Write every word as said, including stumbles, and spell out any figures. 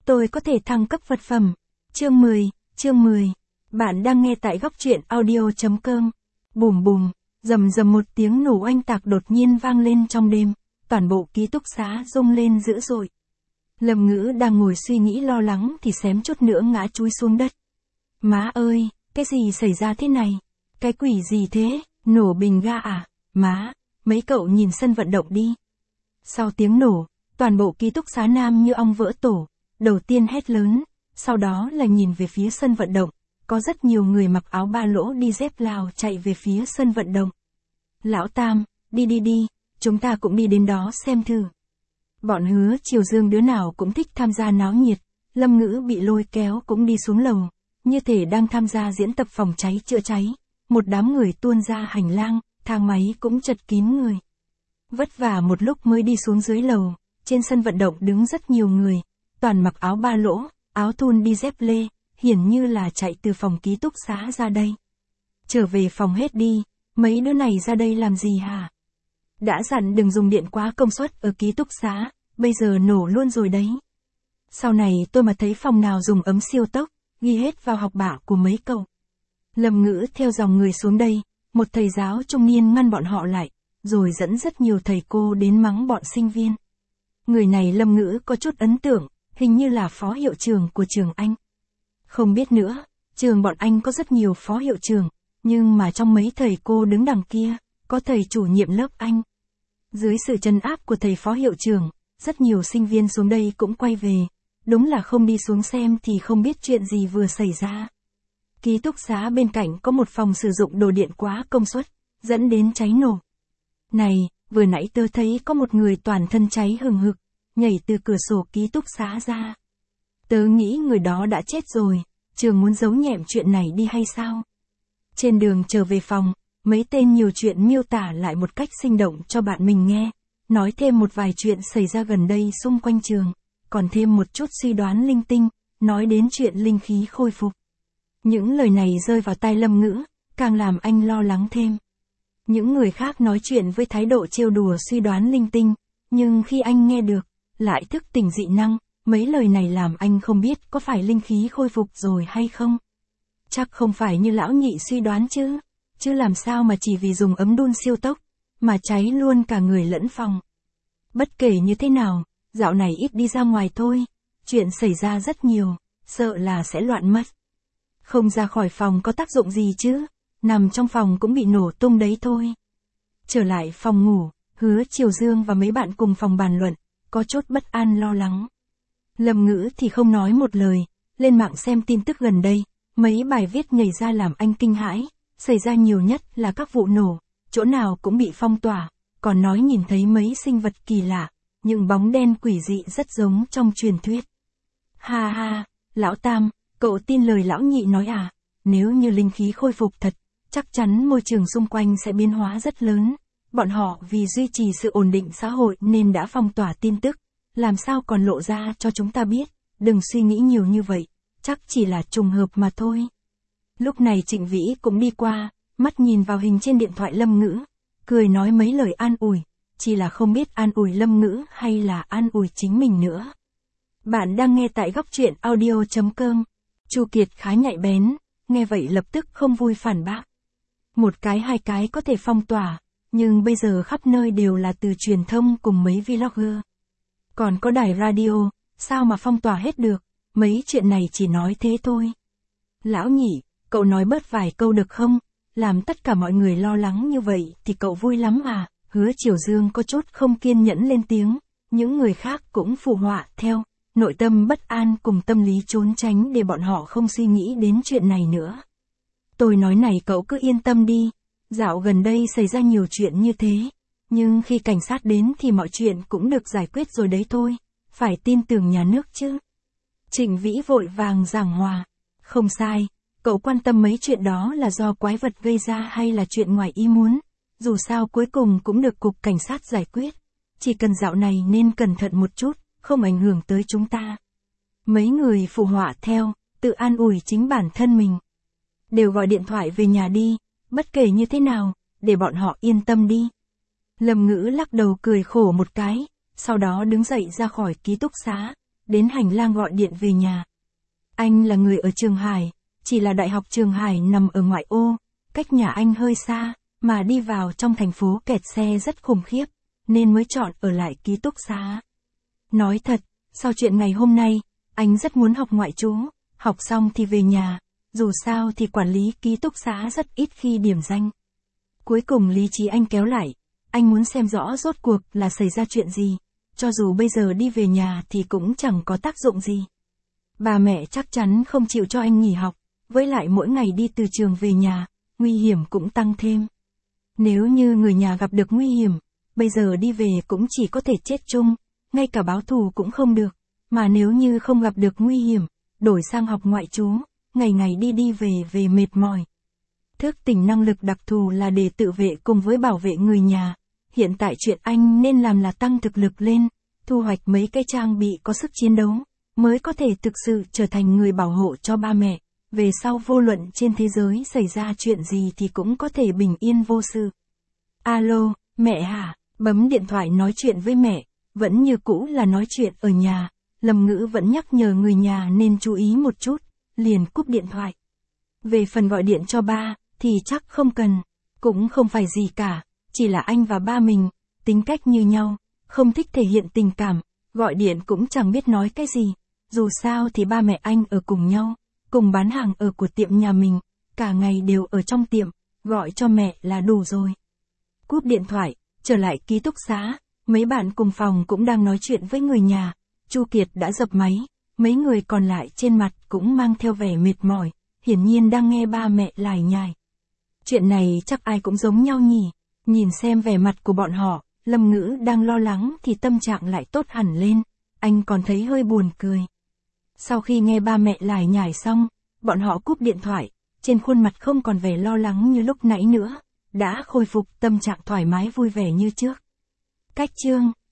tôi có thể thăng cấp vật phẩm. Chương mười, chương mười. Bạn đang nghe tại góc truyện audio.com. Bùm bùm, rầm rầm một tiếng nổ oanh tạc đột nhiên vang lên trong đêm, toàn bộ ký túc xá rung lên dữ dội. Lâm Ngữ đang ngồi suy nghĩ lo lắng thì xém chút nữa ngã chúi xuống đất. Má ơi, cái gì xảy ra thế này? Cái quỷ gì thế? Nổ bình ga à? Má, mấy cậu nhìn sân vận động đi. Sau tiếng nổ, toàn bộ ký túc xá nam như ong vỡ tổ, đầu tiên hét lớn, sau đó là nhìn về phía sân vận động, có rất nhiều người mặc áo ba lỗ đi dép Lào chạy về phía sân vận động. Lão Tam, đi đi đi, chúng ta cũng đi đến đó xem thử. Bọn Hứa Triều Dương đứa nào cũng thích tham gia náo nhiệt, Lâm Ngữ bị lôi kéo cũng đi xuống lầu, như thể đang tham gia diễn tập phòng cháy chữa cháy, một đám người tuôn ra hành lang, thang máy cũng chật kín người. Vất vả một lúc mới đi xuống dưới lầu, trên sân vận động đứng rất nhiều người, toàn mặc áo ba lỗ, áo thun đi dép lê, hiển như là chạy từ phòng ký túc xá ra đây. Trở về phòng hết đi, mấy đứa này ra đây làm gì hả? Đã dặn đừng dùng điện quá công suất ở ký túc xá, bây giờ nổ luôn rồi đấy. Sau này tôi mà thấy phòng nào dùng ấm siêu tốc, ghi hết vào học bạ của mấy cậu. Lâm Ngữ theo dòng người xuống đây, một thầy giáo trung niên ngăn bọn họ lại, rồi dẫn rất nhiều thầy cô đến mắng bọn sinh viên. Người này Lâm Ngữ có chút ấn tượng, hình như là phó hiệu trưởng của trường anh. Không biết nữa, trường bọn anh có rất nhiều phó hiệu trưởng, nhưng mà trong mấy thầy cô đứng đằng kia, có thầy chủ nhiệm lớp anh. Dưới sự trấn áp của thầy phó hiệu trưởng, rất nhiều sinh viên xuống đây cũng quay về, đúng là không đi xuống xem thì không biết chuyện gì vừa xảy ra. Ký túc xá bên cạnh có một phòng sử dụng đồ điện quá công suất, dẫn đến cháy nổ. Này, vừa nãy tớ thấy có một người toàn thân cháy hừng hực, nhảy từ cửa sổ ký túc xá ra. Tớ nghĩ người đó đã chết rồi, trường muốn giấu nhẹm chuyện này đi hay sao? Trên đường trở về phòng, mấy tên nhiều chuyện miêu tả lại một cách sinh động cho bạn mình nghe, nói thêm một vài chuyện xảy ra gần đây xung quanh trường, còn thêm một chút suy đoán linh tinh, nói đến chuyện linh khí khôi phục. Những lời này rơi vào tai Lâm Ngữ, càng làm anh lo lắng thêm. Những người khác nói chuyện với thái độ trêu đùa suy đoán linh tinh, nhưng khi anh nghe được, lại thức tỉnh dị năng, mấy lời này làm anh không biết có phải linh khí khôi phục rồi hay không. Chắc không phải như lão nhị suy đoán chứ, chứ làm sao mà chỉ vì dùng ấm đun siêu tốc, mà cháy luôn cả người lẫn phòng. Bất kể như thế nào, dạo này ít đi ra ngoài thôi, chuyện xảy ra rất nhiều, sợ là sẽ loạn mất. Không ra khỏi phòng có tác dụng gì chứ, nằm trong phòng cũng bị nổ tung đấy thôi. Trở lại phòng ngủ, Hứa Triều Dương và mấy bạn cùng phòng bàn luận, có chút bất an lo lắng. Lâm Ngữ thì không nói một lời, lên mạng xem tin tức gần đây, mấy bài viết nhảy ra làm anh kinh hãi, xảy ra nhiều nhất là các vụ nổ, chỗ nào cũng bị phong tỏa, còn nói nhìn thấy mấy sinh vật kỳ lạ, những bóng đen quỷ dị rất giống trong truyền thuyết. Ha ha, lão Tam, cậu tin lời lão nhị nói à, nếu như linh khí khôi phục thật, chắc chắn môi trường xung quanh sẽ biến hóa rất lớn, bọn họ vì duy trì sự ổn định xã hội nên đã phong tỏa tin tức, làm sao còn lộ ra cho chúng ta biết, đừng suy nghĩ nhiều như vậy, chắc chỉ là trùng hợp mà thôi. Lúc này Trịnh Vĩ cũng đi qua, mắt nhìn vào hình trên điện thoại Lâm Ngữ, cười nói mấy lời an ủi, chỉ là không biết an ủi Lâm Ngữ hay là an ủi chính mình nữa. Bạn đang nghe tại góc truyện audio.com. Chu Kiệt khá nhạy bén, nghe vậy lập tức không vui phản bác. Một cái hai cái có thể phong tỏa, nhưng bây giờ khắp nơi đều là từ truyền thông cùng mấy vlogger. Còn có đài radio, sao mà phong tỏa hết được, mấy chuyện này chỉ nói thế thôi. Lão nhị, cậu nói bớt vài câu được không, làm tất cả mọi người lo lắng như vậy thì cậu vui lắm à, Hứa Triều Dương có chút không kiên nhẫn lên tiếng, những người khác cũng phụ họa theo, nội tâm bất an cùng tâm lý trốn tránh để bọn họ không suy nghĩ đến chuyện này nữa. Tôi nói này cậu cứ yên tâm đi, dạo gần đây xảy ra nhiều chuyện như thế, nhưng khi cảnh sát đến thì mọi chuyện cũng được giải quyết rồi đấy thôi, phải tin tưởng nhà nước chứ. Trịnh Vĩ vội vàng giảng hòa, không sai, cậu quan tâm mấy chuyện đó là do quái vật gây ra hay là chuyện ngoài ý muốn, dù sao cuối cùng cũng được cục cảnh sát giải quyết, chỉ cần dạo này nên cẩn thận một chút, không ảnh hưởng tới chúng ta. Mấy người phụ họa theo, tự an ủi chính bản thân mình. Đều gọi điện thoại về nhà đi, bất kể như thế nào, để bọn họ yên tâm đi. Lâm Ngữ lắc đầu cười khổ một cái, sau đó đứng dậy ra khỏi ký túc xá, đến hành lang gọi điện về nhà. Anh là người ở Trường Hải, chỉ là Đại học Trường Hải nằm ở ngoại ô, cách nhà anh hơi xa, mà đi vào trong thành phố kẹt xe rất khủng khiếp, nên mới chọn ở lại ký túc xá. Nói thật, sau chuyện ngày hôm nay, anh rất muốn học ngoại trú, học xong thì về nhà, dù sao thì quản lý ký túc xá rất ít khi điểm danh. Cuối cùng lý trí anh kéo lại, anh muốn xem rõ rốt cuộc là xảy ra chuyện gì, cho dù bây giờ đi về nhà thì cũng chẳng có tác dụng gì. Bà mẹ chắc chắn không chịu cho anh nghỉ học, với lại mỗi ngày đi từ trường về nhà, nguy hiểm cũng tăng thêm. Nếu như người nhà gặp được nguy hiểm, bây giờ đi về cũng chỉ có thể chết chung, ngay cả báo thù cũng không được, mà nếu như không gặp được nguy hiểm, đổi sang học ngoại trú, ngày ngày đi đi về về mệt mỏi. Thức tỉnh năng lực đặc thù là để tự vệ cùng với bảo vệ người nhà. Hiện tại chuyện anh nên làm là tăng thực lực lên, thu hoạch mấy cái trang bị có sức chiến đấu, mới có thể thực sự trở thành người bảo hộ cho ba mẹ. Về sau vô luận trên thế giới xảy ra chuyện gì thì cũng có thể bình yên vô sự. Alo, mẹ hả? Bấm điện thoại nói chuyện với mẹ, vẫn như cũ là nói chuyện ở nhà. Lâm Ngữ vẫn nhắc nhở người nhà nên chú ý một chút, liền cúp điện thoại. Về phần gọi điện cho ba, thì chắc không cần, cũng không phải gì cả, chỉ là anh và ba mình, tính cách như nhau, không thích thể hiện tình cảm, gọi điện cũng chẳng biết nói cái gì, dù sao thì ba mẹ anh ở cùng nhau, cùng bán hàng ở của tiệm nhà mình, cả ngày đều ở trong tiệm, gọi cho mẹ là đủ rồi. Cúp điện thoại, trở lại ký túc xá, mấy bạn cùng phòng cũng đang nói chuyện với người nhà, Chu Kiệt đã dập máy, mấy người còn lại trên mặt cũng mang theo vẻ mệt mỏi, hiển nhiên đang nghe ba mẹ lải nhải. Chuyện này chắc ai cũng giống nhau nhỉ, nhìn xem vẻ mặt của bọn họ, Lâm Ngữ đang lo lắng thì tâm trạng lại tốt hẳn lên, anh còn thấy hơi buồn cười. Sau khi nghe ba mẹ lải nhải xong, bọn họ cúp điện thoại, trên khuôn mặt không còn vẻ lo lắng như lúc nãy nữa, đã khôi phục tâm trạng thoải mái vui vẻ như trước. Cách chương